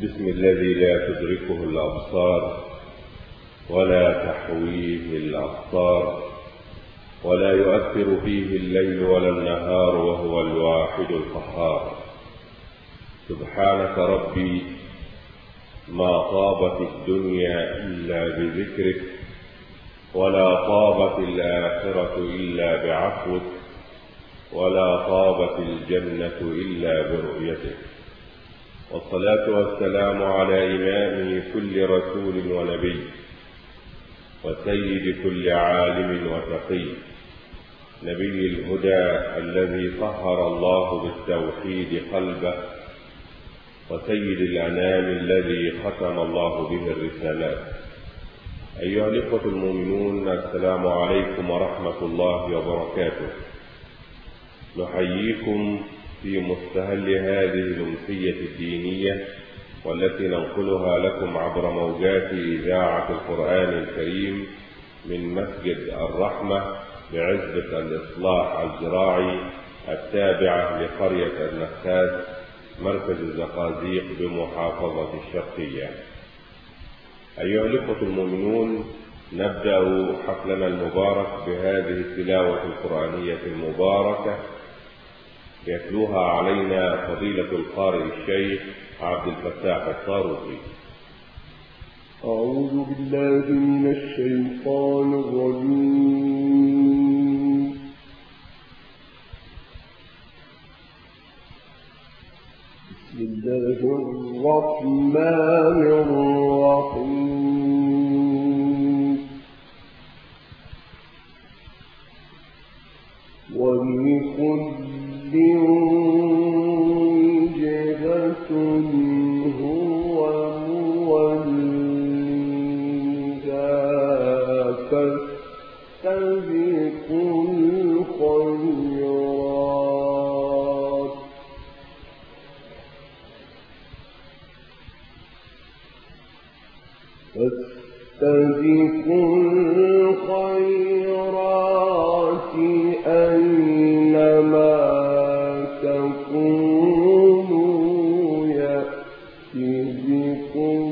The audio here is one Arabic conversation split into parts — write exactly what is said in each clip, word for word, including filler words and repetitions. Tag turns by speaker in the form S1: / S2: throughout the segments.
S1: باسم الذي لا تدركه الأبصار ولا تحويه الأبصار ولا يؤثر فيه الليل ولا النهار وهو الواحد القهار. سبحانك ربي ما طابت الدنيا إلا بذكرك ولا طابت الآخرة إلا بعفوك ولا طابت الجنة إلا برؤيتك. والصلاة والسلام على إمام كل رسول ونبي وسيد كل عالم وتقي، نبي الهدى الذي طهر الله بالتوحيد قلبه، وسيد الأنام الذي ختم الله به الرسالات. أيها الإخوة المؤمنون، السلام عليكم ورحمة الله وبركاته. نحييكم في مستهل هذه الأمسية الدينية والتي ننقلها لكم عبر موجات إذاعة القرآن الكريم من مسجد الرحمة بعزبة الإصلاح الزراعي التابعة لقرية النخاس مركز الزقازيق بمحافظة الشرقية. أيها الإخوة المؤمنون، نبدأ حفلنا المبارك بهذه التلاوة القرآنية المباركة يتلوها علينا فضيلة القارئ الشيخ عبد الفتاح الطاروسي.
S2: أعوذ بالله من الشيطان الرجيم. بسم الله الرحمن الرحيم. ولكل وجهة هو موليها فاستبقوا الخيرات فاستبقوا الخيرات أينما تكونوا يأتي بكم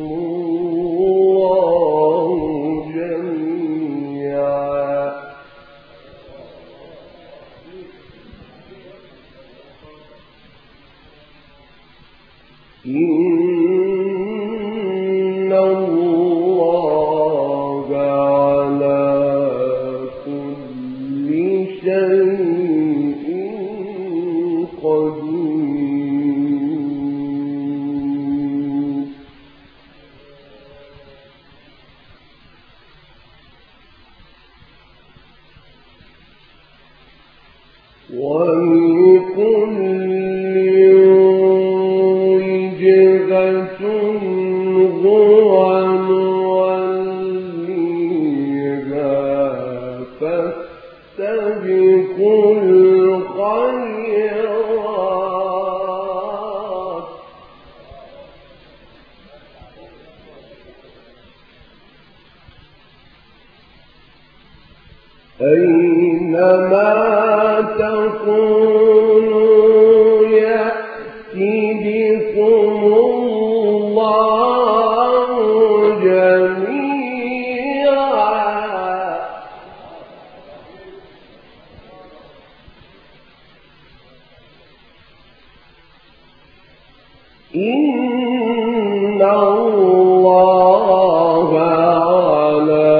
S2: الله جميعا. إن الله على كل شيء قدير. ولكل وجهة هو موليها فاستبقوا الخيرات أينما تكونوا يأتي بكم الله جميعا. إن الله على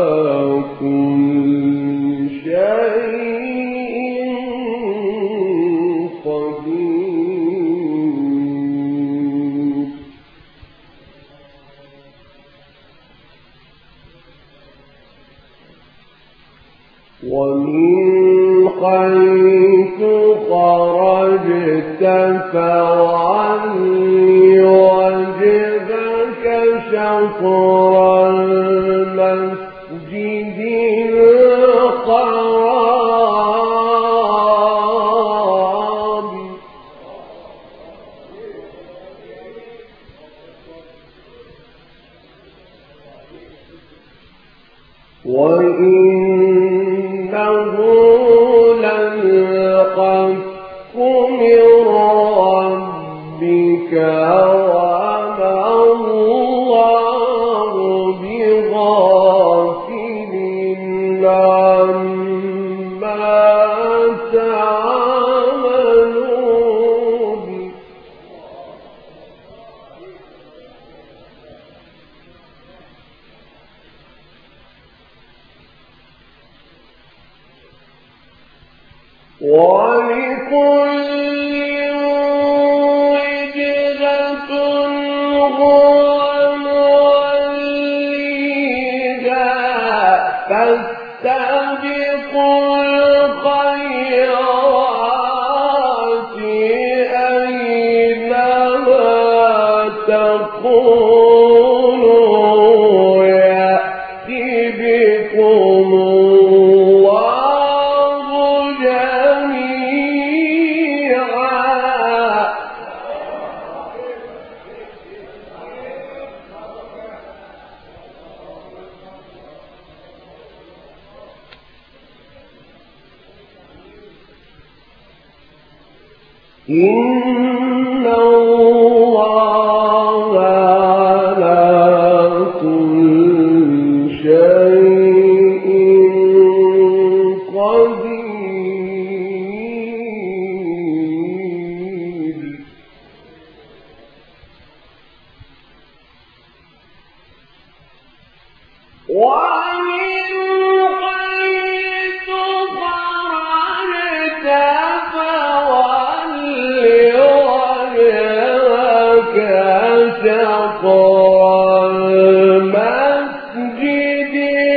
S2: كل شيء قدير. ومن حيث خرجت فولي وجهك شطر المسجد الحرام وإنه للحق من ربك وما إن الله على كل شيء قدير. ومن حيث خرجت شطر المسجد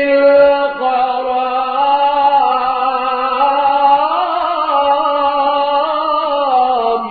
S2: الحرام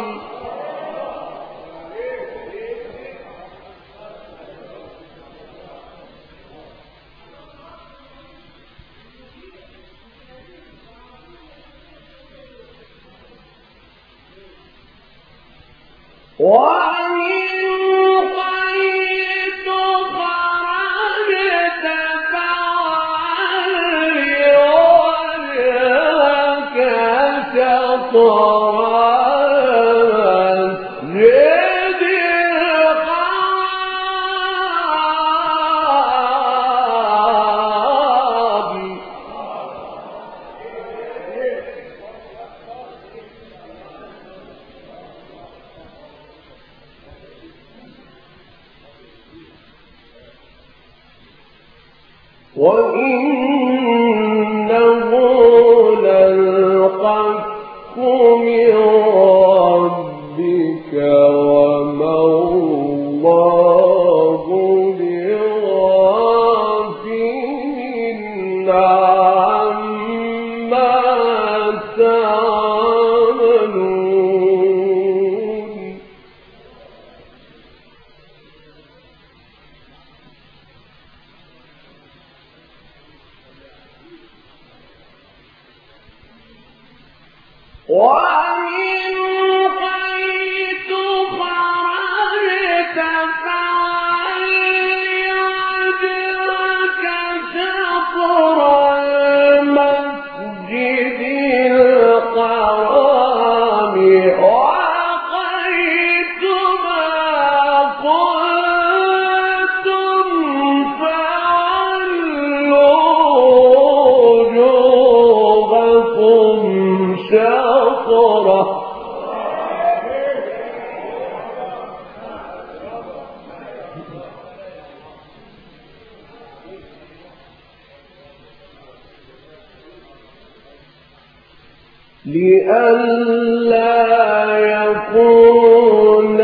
S2: وإنه للحق من ربك وما الله بغافل عما تعملون. ومن حيث خرجت فول وجهك شطر المسجد الحرام وحيث ما كنتم فولوا وجوهكم شطره. لئلا يكون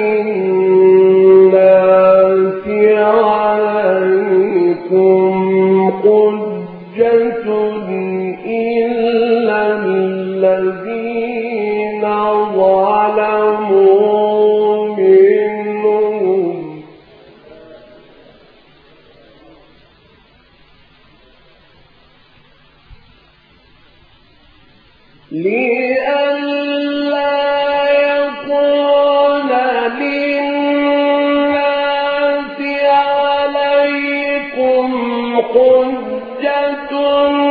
S2: للناس عليكم حجة إلا الذين ظلموا منهم لئلا يكون للناس عليكم حجة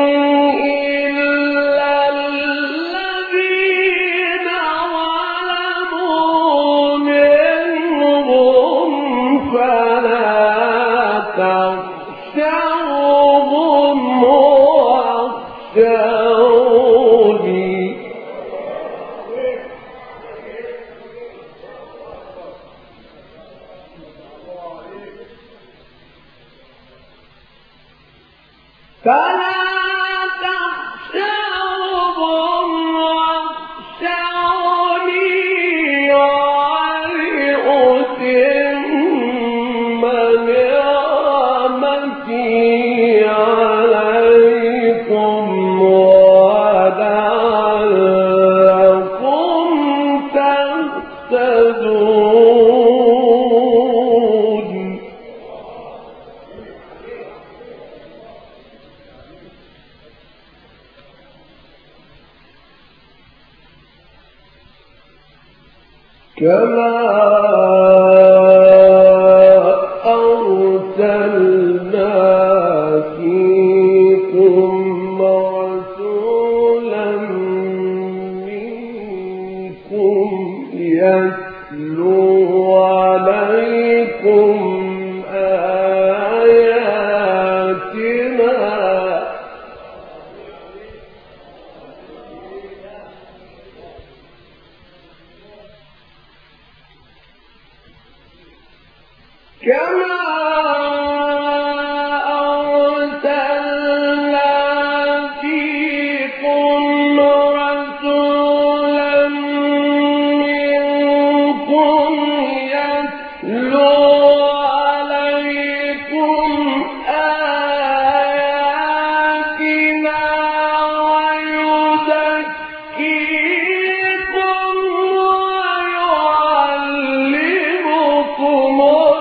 S2: إلا الذين ظلموا منهم فلا تخشوهم واخشوني. فلا تخشوهم كما أرسلنا فيكم رسولا منكم يتلو عليكم آياتنا كما أرسلنا فيكم رسولا منكم يتلو عليكم آياتنا ويزكيكم ويعلمكم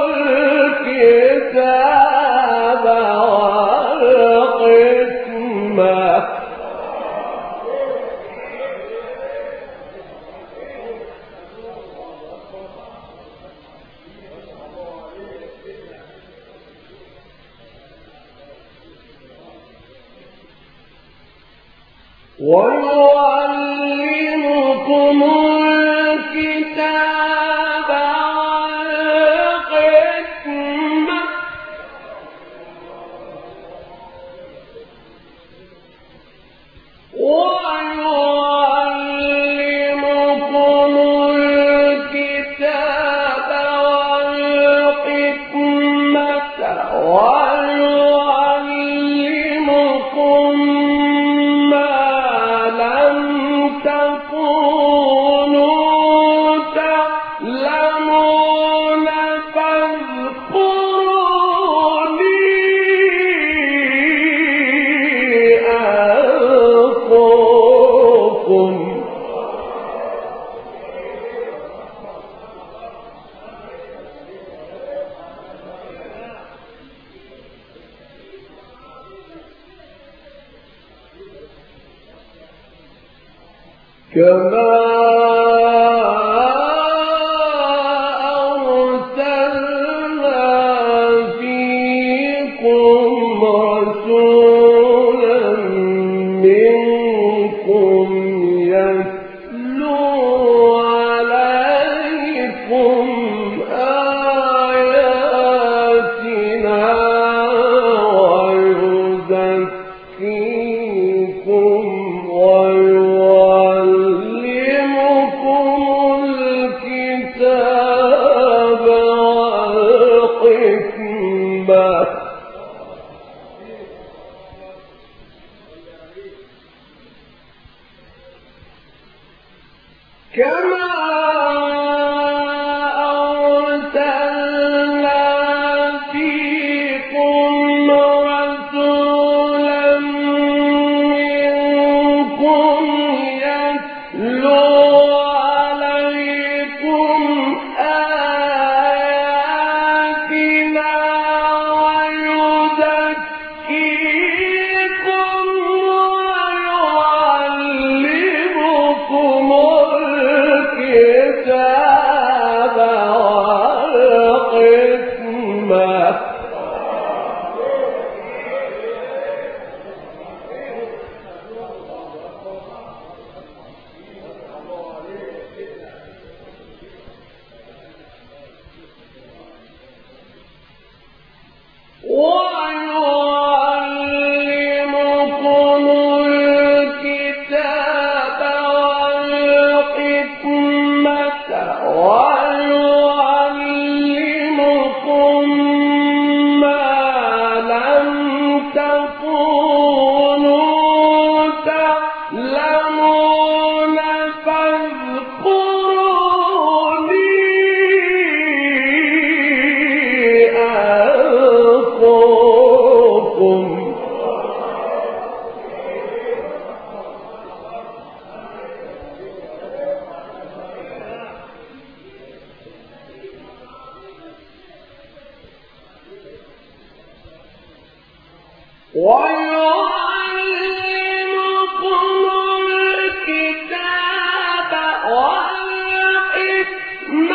S2: الكتاب والحكمة ويعلمكم الكتاب والحكمة ويعلمكم الكتاب والحكمة ويعلمكم ما لم تكونوا تعلمون فاذكروني أذكركم كما أرسلنا فيكم رسولا منكم يتلو عليكم آياتنا ويزكيكم ويعلمكم الكتاب والحكمة كما أرسلنا فيكم رسولا منكم يتلو عليكم آياتنا ويزكيكم ويعلمكم الكتاب والحكمة ويعلمكم الكتاب والحكمة ويعلمكم ما لم تكونوا تعلمون فاذكروني أذكركم ويعلمكم الكتاب والحكمة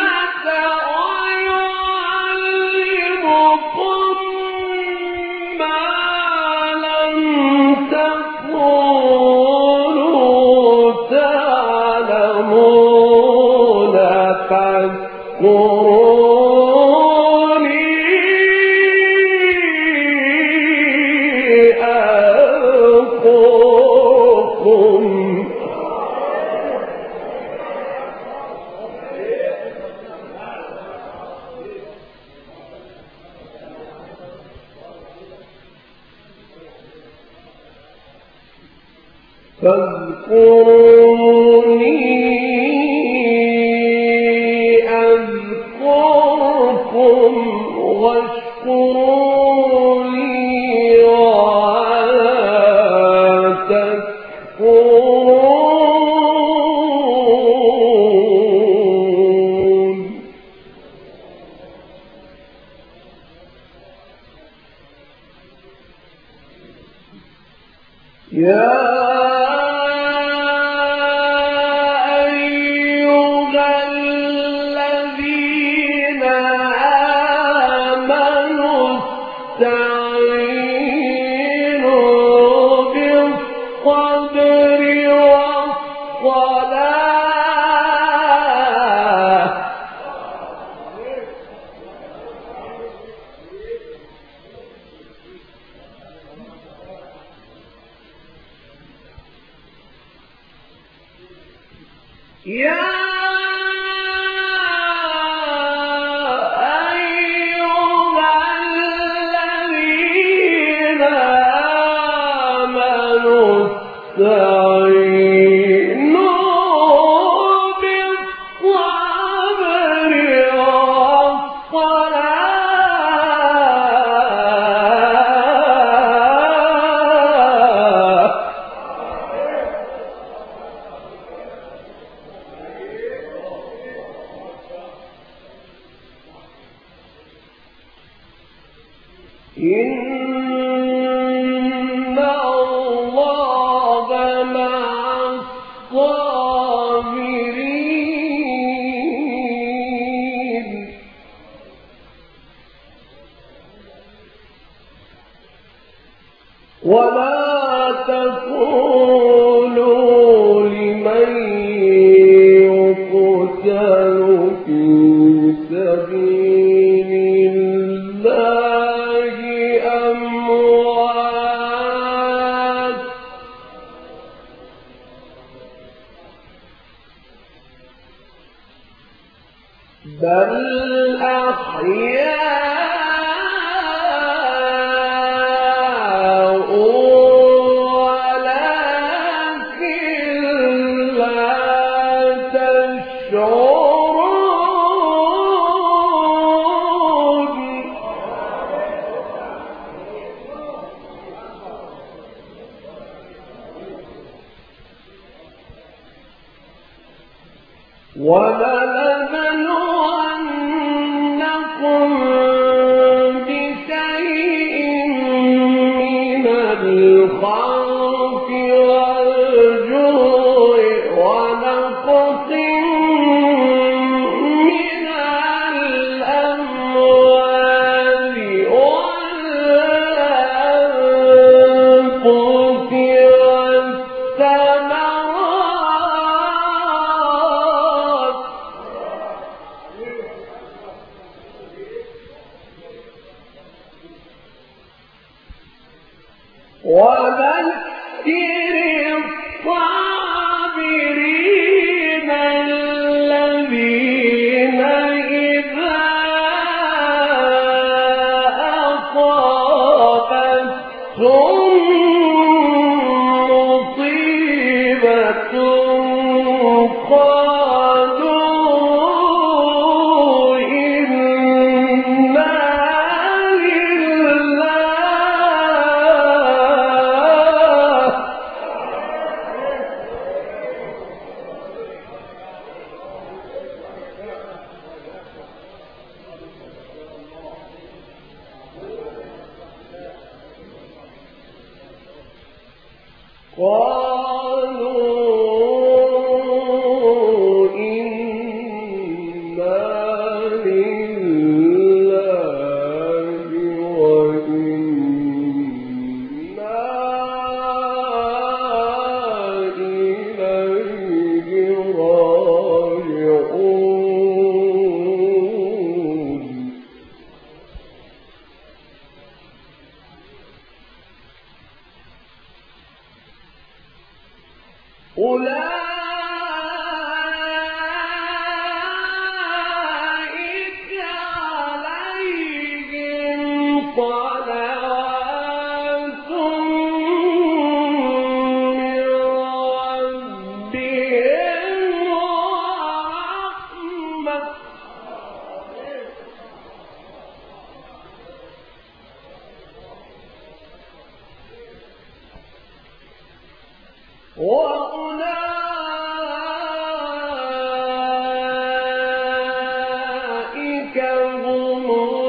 S2: وأولئك هم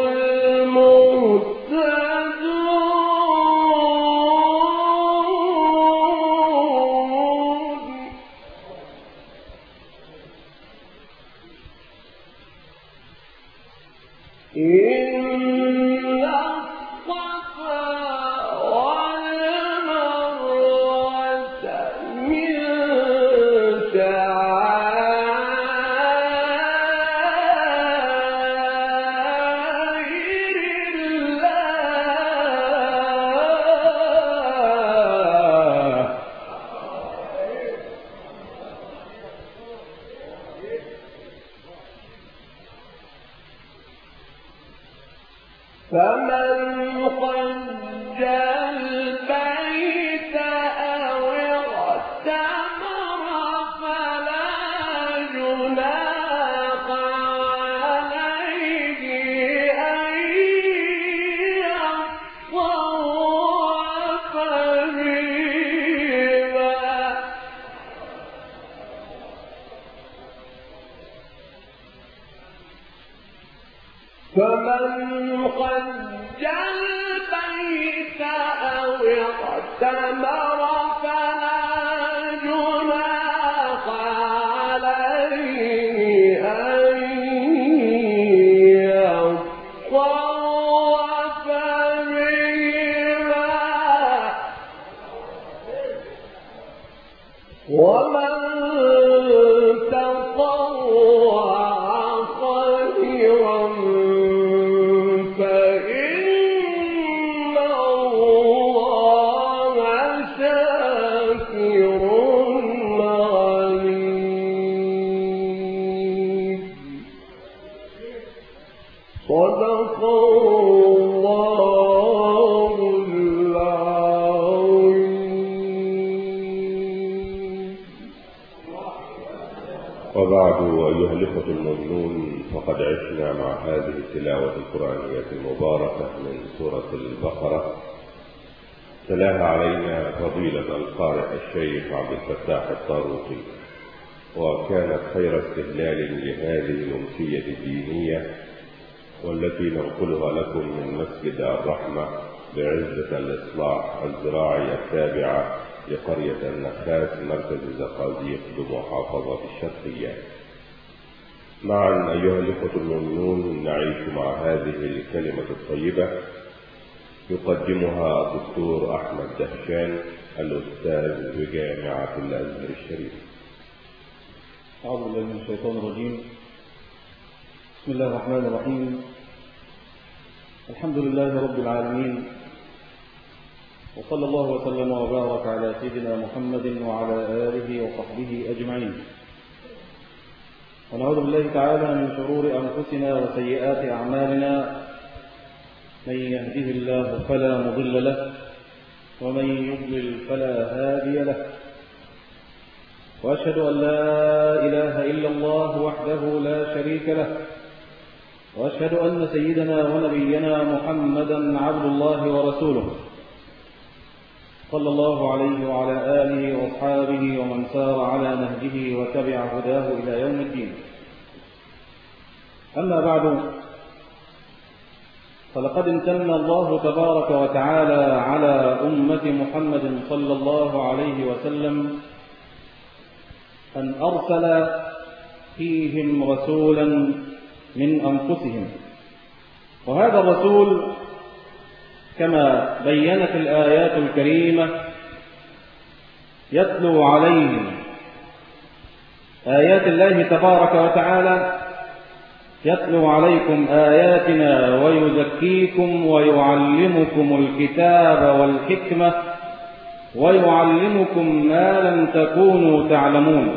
S2: المهتدون. إن الصفا والمروة من شعائر الله، فمن حج البيت أو اعتمر فلا جناح عليه أن يطوف بهما، فمن حج البيت أو اعتمر فلا جناح عليه أن يطوف بهما، ومن تطوع خيرا فإن الله شاكر عليم. صدق الله العظيم.
S1: وبعد، أيها الإخوة المؤمنون، فقد عشنا مع هذه التلاوة القرآنية المباركة من سورة البقرة، تلاها علينا فضيلة القارئ الشيخ عبد الفتاح الطاروسي، وكانت خير استهلال لهذه الأمسية الدينية والتي ننقلها لكم من مسجد الرحمة بعزة الإصلاح الزراعي التابعة لقرية النخاس مركز زقازيق بمحافظة الشرقية. معا أيها الإخوة المؤمنون نعيش مع هذه الكلمة الطيبة يقدمها الدكتور أحمد دهشان الأستاذ بجامعة الأزهر الشريف.
S3: أعوذ بالله من الشيطان الرجيم. بسم الله الرحمن الرحيم. الحمد لله رب العالمين، وصلى الله وسلم وبارك على سيدنا محمد وعلى آله وصحبه أجمعين. ونعوذ بالله تعالى من شرور أنفسنا وسيئات أعمالنا، من يهده الله فلا مضل له ومن يضلل فلا هادي له، وأشهد أن لا إله إلا الله وحده لا شريك له، وأشهد أن سيدنا ونبينا محمدا عبد الله ورسوله، صلى الله عليه وعلى آله وأصحابه ومن سار على نهجه وتبع هداه إلى يوم الدين. أما بعد، فلقد امتن الله تبارك وتعالى على أمة محمد صلى الله عليه وسلم أن أرسل فيهم رسولا من أنفسهم، وهذا الرسول كما بينت الآيات الكريمة يتلو عليهم آيات الله تبارك وتعالى، يتلو عليكم آياتنا ويزكيكم ويعلمكم الكتاب والحكمة ويعلمكم ما لم تكونوا تعلمون.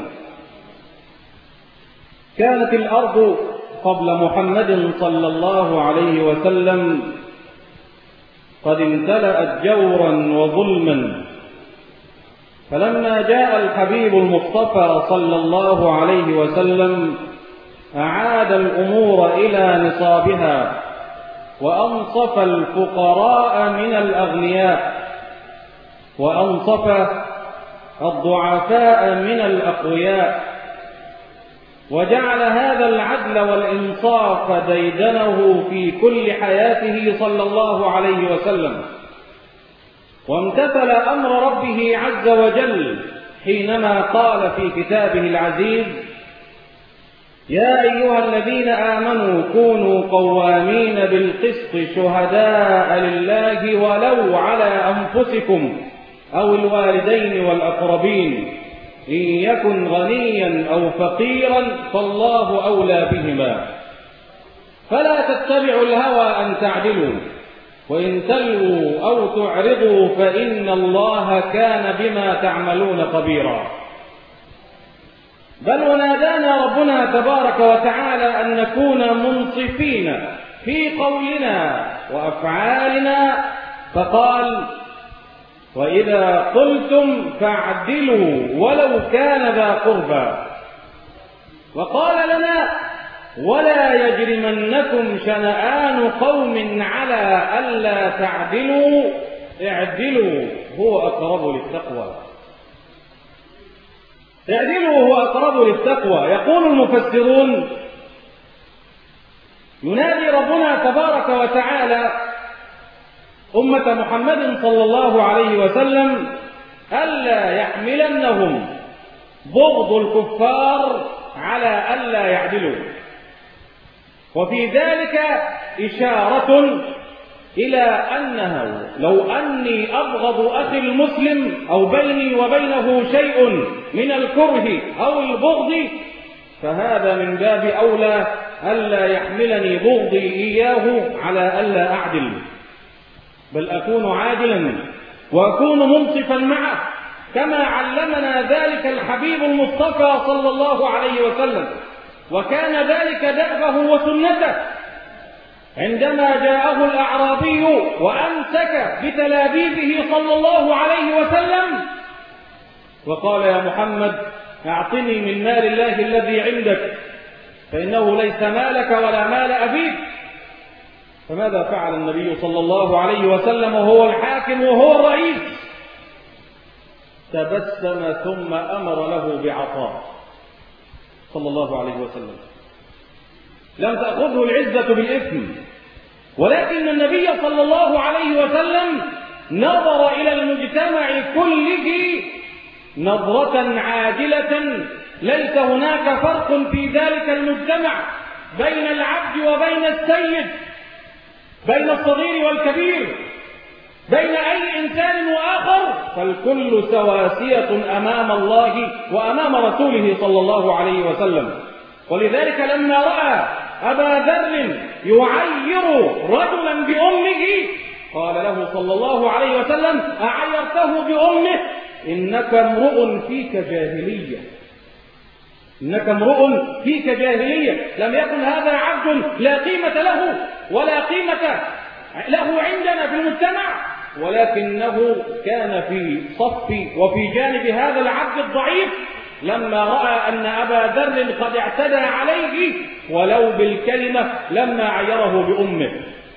S3: كانت الأرض قبل محمد صلى الله عليه وسلم قد امتلأت جورا وظلما، فلما جاء الحبيب المصطفى صلى الله عليه وسلم أعاد الأمور إلى نصابها، وأنصف الفقراء من الأغنياء، وأنصف الضعفاء من الأقوياء، وجعل هذا العدل والإنصاف ديدنه في كل حياته صلى الله عليه وسلم، وامتثل أمر ربه عز وجل حينما قال في كتابه العزيز: يا أيها الذين آمنوا كونوا قوامين بالقسط شهداء لله ولو على أنفسكم أو الوالدين والأقربين إن يكن غنيا أو فقيرا فالله أولى بهما، فلا تتبعوا الهوى أن تعدلوا وإن تلووا أو تعرضوا فإن الله كان بما تعملون خبيرا. بل ونادانا ربنا تبارك وتعالى أن نكون منصفين في قولنا وأفعالنا، فقال: وإذا قلتم فاعدلوا ولو كان ذا قربى. وقال لنا: ولا يجرمنكم شنآن قوم على ألا تعدلوا اعدلوا هو أقرب للتقوى. اعدلوا هو أقرب للتقوى. يقول المفسرون: ينادي ربنا تبارك وتعالى أمة محمد صلى الله عليه وسلم ألا يحملنهم بغض الكفار على ألا يعدلوا، وفي ذلك إشارة إلى أنه لو أني أبغض أخي المسلم أو بيني وبينه شيء من الكره أو البغض فهذا من باب أولى ألا يحملني بغضي إياه على ألا أعدل، بل أكون عادلا وأكون منصفا معه كما علمنا ذلك الحبيب المصطفى صلى الله عليه وسلم، وكان ذلك دأبه وسنته عندما جاءه الأعرابي وأمسك بتلابيبه صلى الله عليه وسلم وقال: يا محمد أعطني من مال الله الذي عندك فإنه ليس مالك ولا مال أبيك. فماذا فعل النبي صلى الله عليه وسلم وهو الحاكم وهو الرئيس؟ تبسم ثم أمر له بعطاء صلى الله عليه وسلم. لم تأخذه العزة بالإثم، ولكن النبي صلى الله عليه وسلم نظر إلى المجتمع كله نظرة عادلة، ليس هناك فرق في ذلك المجتمع بين العبد وبين السيد، بين الصغير والكبير، بين أي إنسان وآخر، فالكل سواسية أمام الله وأمام رسوله صلى الله عليه وسلم. ولذلك لما رأى أبا ذر يعير رجلا بأمه قال له صلى الله عليه وسلم: أعيرته بأمه؟ إنك امرؤ فيك جاهلية، إنك امرؤ فيك جاهلية. لم يكن هذا عبد لا قيمة له ولا قيمة له عندنا في المجتمع، ولكنه كان في صف وفي جانب هذا العبد الضعيف لما رأى أن أبا ذر قد اعتدى عليه ولو بالكلمة لما عيره بأمه.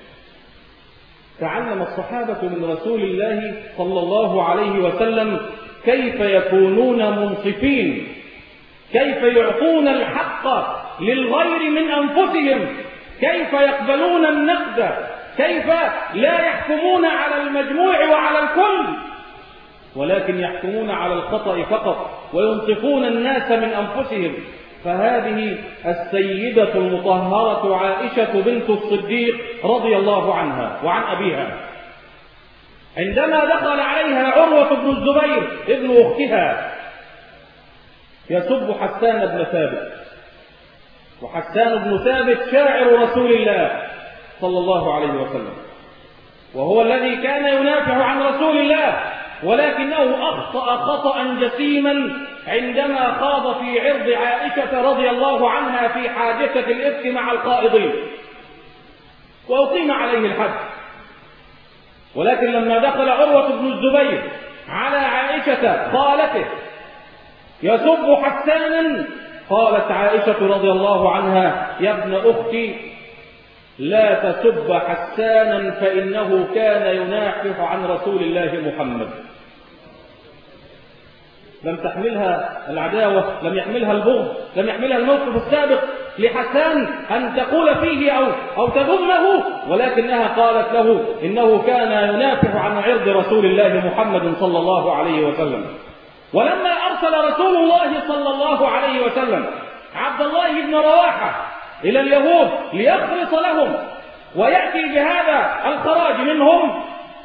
S3: تعلم الصحابة من رسول الله صلى الله عليه وسلم كيف يكونون منصفين، كيف يعطون الحق للغير من أنفسهم، كيف يقبلون النقد، كيف لا يحكمون على المجموع وعلى الكل، ولكن يحكمون على الخطأ فقط وينصفون الناس من أنفسهم. فهذه السيدة المطهرة عائشة بنت الصديق رضي الله عنها وعن أبيها عندما دخل عليها عروة بن الزبير ابن أختها يسب حسان بن ثابت، وحسان بن ثابت شاعر رسول الله صلى الله عليه وسلم، وهو الذي كان ينافع عن رسول الله، ولكنه أخطأ خطأ جسيما عندما خاض في عرض عائشة رضي الله عنها في حادثة الإفك مع القائضين، وأقيم عليه الحد. ولكن لما دخل عروة بن الزبير على عائشة خالته يسب حسانا، قالت عائشة رضي الله عنها: يا ابن أختي لا تسب حسانا فإنه كان ينافح عن رسول الله محمد. لم تحملها العداوة، لم يحملها البغض، لم يحملها الموقف السابق لحسان أن تقول فيه أو, أو تذمه، ولكنها قالت له إنه كان ينافح عن عرض رسول الله محمد صلى الله عليه وسلم. ولما أرسل رسول الله صلى الله عليه وسلم عبد الله بن رواحة إلى اليهود ليخلص لهم ويأتي بهذا الخراج منهم،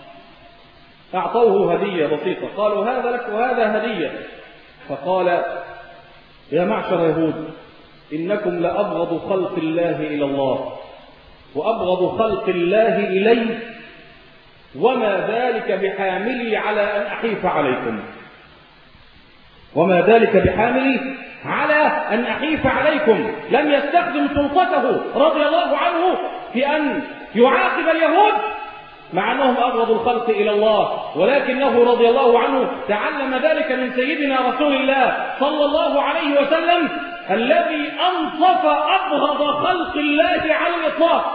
S3: أعطوه هدية بسيطة، قالوا هذا لك وهذا هدية. فقال يا معشر يهود إنكم لأبغض خلق الله إلى الله وأبغض خلق الله إلي، وما ذلك بحاملي على أن أحيف عليكم، وما ذلك بحاملي على أن أحيف عليكم. لم يستخدم سلطته رضي الله عنه في أن يعاقب اليهود مع أنهم أبغض الخلق إلى الله، ولكنه رضي الله عنه تعلم ذلك من سيدنا رسول الله صلى الله عليه وسلم الذي أنصف أبغض خلق الله على الإطلاق،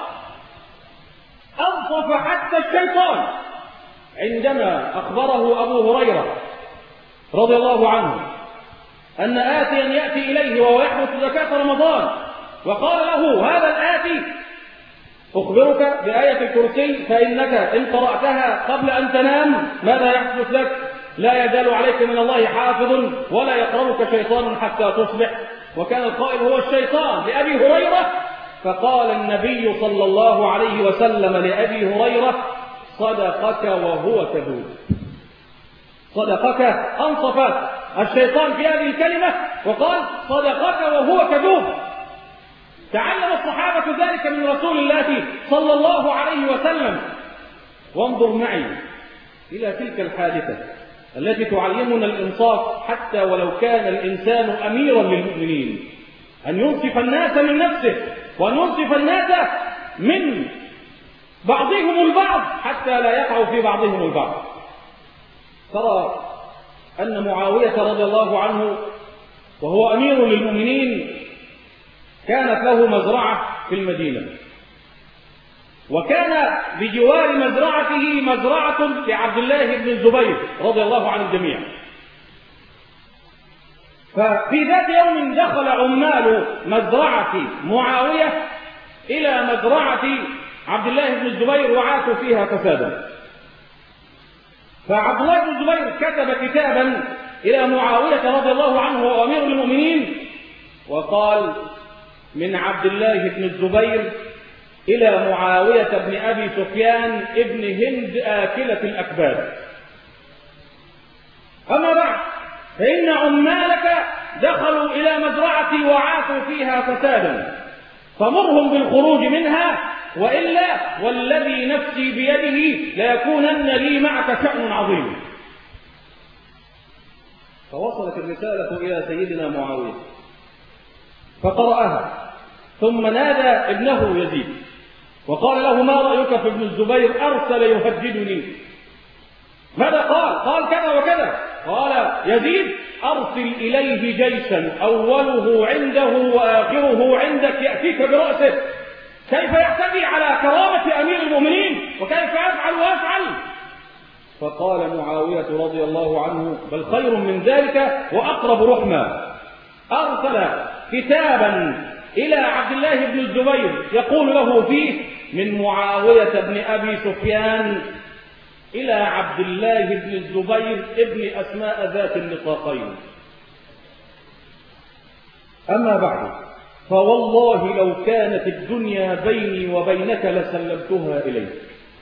S3: أنصف حتى الشيطان عندما أخبره أبو هريرة رضي الله عنه أن آتيا يأتي إليه وهو يحرس زكاة رمضان، وقال له هذا الآتي أخبرك بآية الكرسي فإنك إن قرأتها قبل أن تنام ماذا يحدث لك؟ لا يزال عليك من الله حافظ ولا يقربك شيطان حتى تصبح. وكان القائل هو الشيطان لأبي هريرة، فقال النبي صلى الله عليه وسلم لأبي هريرة صدقك وهو كذوب. صدقك، أنصف الشيطان في هذه الكلمة وقال صدقك وهو كذوب. تعلم الصحابة ذلك من رسول الله صلى الله عليه وسلم. وانظر معي إلى تلك الحادثة التي تعلمنا الإنصاف حتى ولو كان الإنسان أميرا للمؤمنين، أن ينصف الناس من نفسه وأن ينصف الناس من بعضهم البعض حتى لا يقعوا في بعضهم البعض. ترى أن معاوية رضي الله عنه وهو أمير للمؤمنين كانت له مزرعة في المدينة، وكان بجوار مزرعته مزرعة لعبد الله بن الزبير رضي الله عن الجميع. ففي ذات يوم دخل عمال مزرعة معاوية إلى مزرعة عبد الله بن الزبير وعاتوا فيها فسادا. فعبد الله بن الزبير كتب كتابا إلى معاوية رضي الله عنه وأمير المؤمنين وقال من عبد الله بن الزبير إلى معاوية بن أبي سفيان ابن هند آكلة الأكباد، أما بعد فإن عمالك دخلوا إلى مزرعتي وعاتوا فيها فسادا، فمرهم بالخروج منها وإلا والذي نفسي بيده ليكونن لي معك شأن عظيم. فوصلت الرسالة إلى سيدنا معاوية فقرأها، ثم نادى ابنه يزيد وقال له ما رأيك في ابن الزبير أرسل يهددني؟ ماذا قال؟ قال كذا وكذا. قال يزيد أرسل إليه جيشا أوله عنده وآخره عندك يأتيك برأسه. كيف يعتدي على كرامة أمير المؤمنين وكيف يفعل ويفعل؟ فقال معاوية رضي الله عنه بل خير من ذلك وأقرب رحمة. أرسل كتابا إلى عبد الله بن الزبير يقول له فيه من معاوية بن أبي سفيان إلى عبد الله بن الزبير ابن أسماء ذات النطاقين. أما بعد فوالله لو كانت الدنيا بيني وبينك لسلمتها إليك،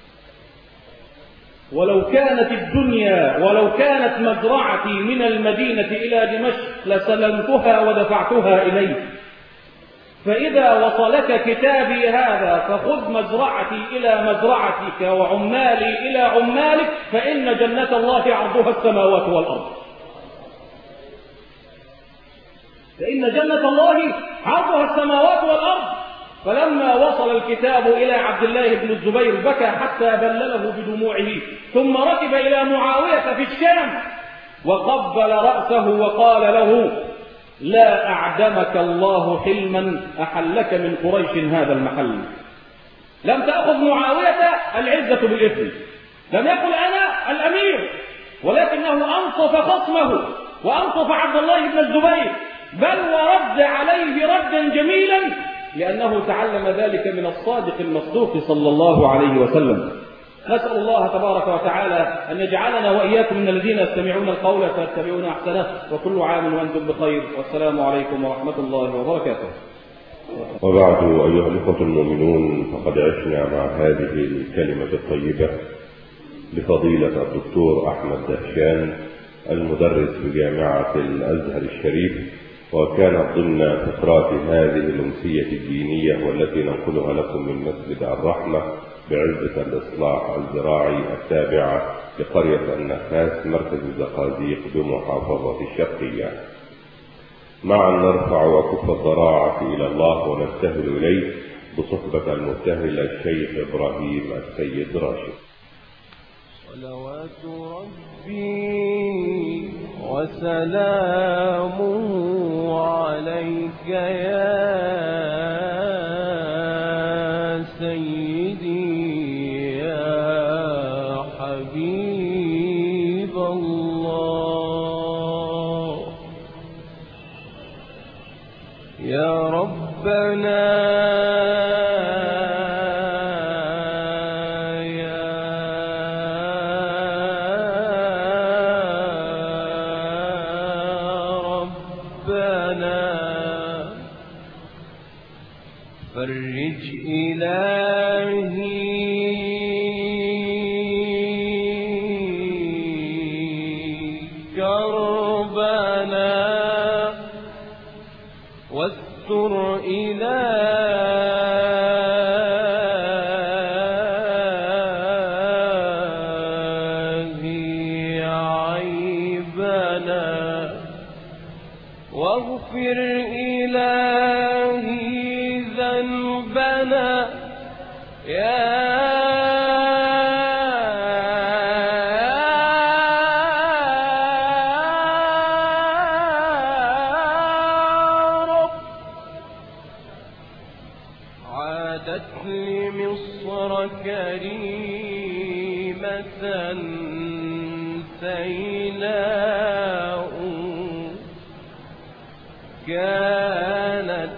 S3: ولو كانت الدنيا ولو كانت مزرعتي من المدينة إلى دمشق لسلمتها ودفعتها إليك، فإذا وصلك كتابي هذا فخذ مزرعتي إلى مزرعتك وعمالي إلى عمالك، فإن جنة الله عرضها السماوات والأرض. فإن جنة الله عرضها السماوات والأرض. فلما وصل الكتاب إلى عبد الله بن الزبير بكى حتى بلله بدموعه، ثم ركب إلى معاوية في الشام وقبل رأسه وقال له لا أعدمك الله حلما أحلك من قريش هذا المحل. لم تأخذ معاوية العزة بالإثم، لم يقل أنا الأمير، ولكنه أنصف خصمه وأنصف عبد الله بن الزبير، بل ورد عليه ردا جميلا، لأنه تعلم ذلك من الصادق المصدوق صلى الله عليه وسلم. نسأل الله تبارك وتعالى أن يجعلنا وإياكم من الذين يستمعون القول فيتبعون أحسنه، وكل عام وأنتم بخير، والسلام عليكم ورحمة الله وبركاته.
S1: وبعد، أيها الإخوة المؤمنون، فقد عشنا مع هذه الكلمة الطيبة لفضيلة الدكتور أحمد دهشان المدرس بجامعة الأزهر الشريف، وكانت ضمن فقرات هذه الأمسية الدينية والتي ننقلها لكم من مسجد الرحمة بعزبة الإصلاح الزراعي التابعة لقرية النخاس مركز الزقازيق بمحافظة الشرقية. معا نرفع وكف الضراعة إلى الله ونبتهل إليه بصحبة المبتهل الشيخ إبراهيم السيد راشد.
S2: صلوات ربي وسلامه عليك يا سيدي يا حبيب الله. يا ربنا فرج إلهي كربنا واستر إلهي عيبنا واغفر إلهي ذنبنا يا رب. عادت لمصر كريمة سيناء كانت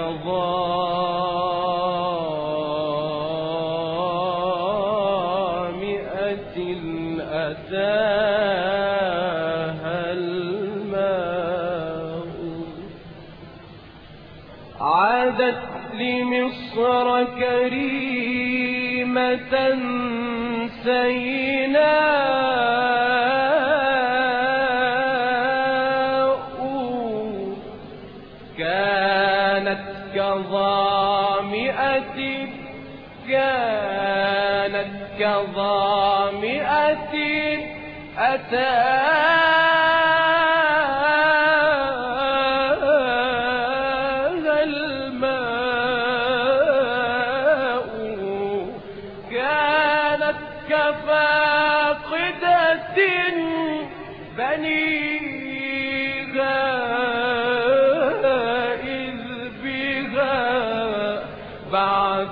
S2: كظامئة أتاها الماء. عادت لمصر كريمة سيناء كانت كظامئة كانت كظامئة أتاها الماء. كانت كفاقدة بنيها إذ بها بعد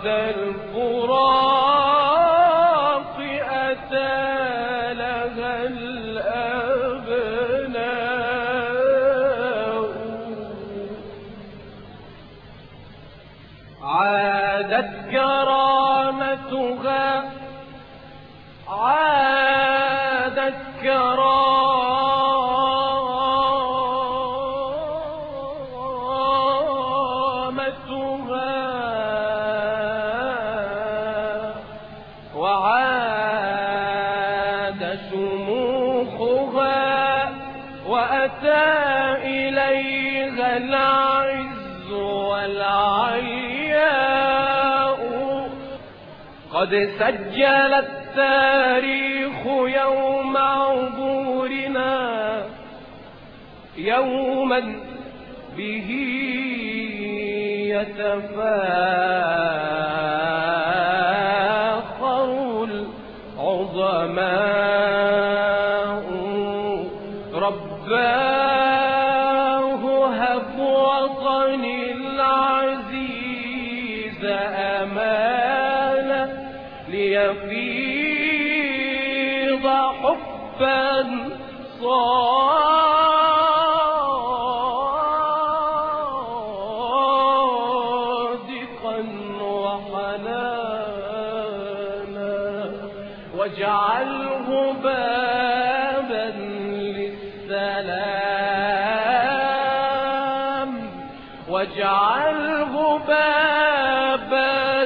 S2: الفراق أتى لها الأبناء. عادت كرامتها عادت كرامتها وعاد شموخها وأتى إليها العز والعلياء. قد سجل التاريخ يوم عبورنا يوما به يتفاخر العظماء. رباه هب وطني العزيز أمانة ليفيض حبا صار واجعله بابا للسلام واجعله بابا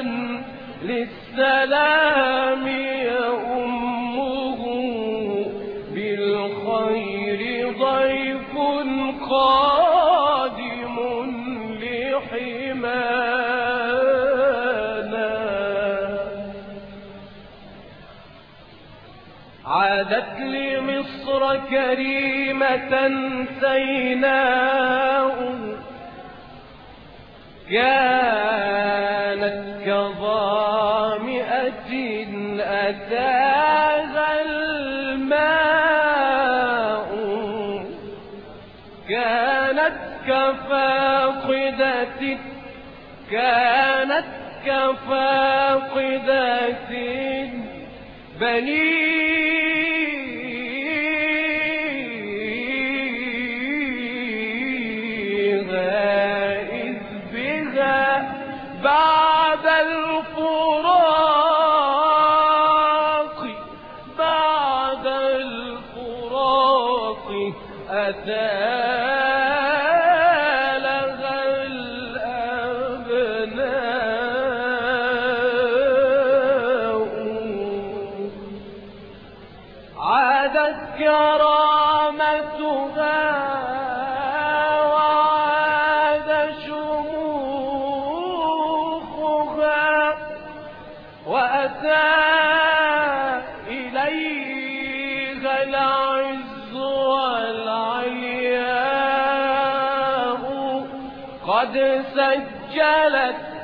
S2: للسلام يؤمه بالخير ضيف قادم لحمانا. عادت لمصر كريمة سيناء كانت كظامئة أتاها الماء كانت كفاقدة كانت كفاقدة بنيها إذ بها بعد الفراق بعد الفراق أتى لها الأبناء. عادت كرامتها وعاد شموخها وأتى إليها العز والعلياء. قد سجل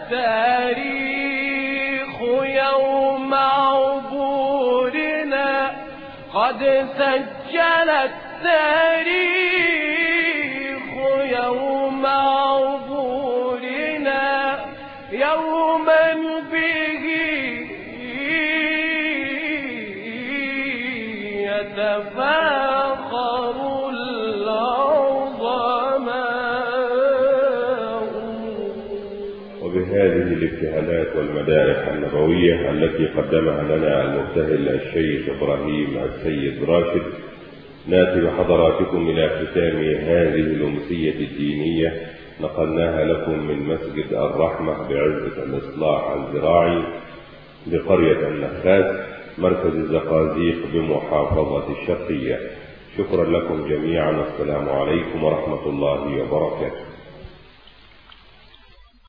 S2: التاريخ يوم عبورنا قد سجل التاريخ يوم عبورنا يوما به يتفاخر العظماء.
S1: وبهذه الابتهالات والمدائح النبوية التي قدمها لنا المبتهل الشيخ إبراهيم السيد راشد ناتي بحضراتكم إلى ختام هذه الأمسية الدينية نقلناها لكم من مسجد الرحمة بعزة الإصلاح الزراعي بقرية النخاس مركز الزقازيق بمحافظة الشرقية. شكرا لكم جميعا، والسلام عليكم ورحمة الله وبركاته.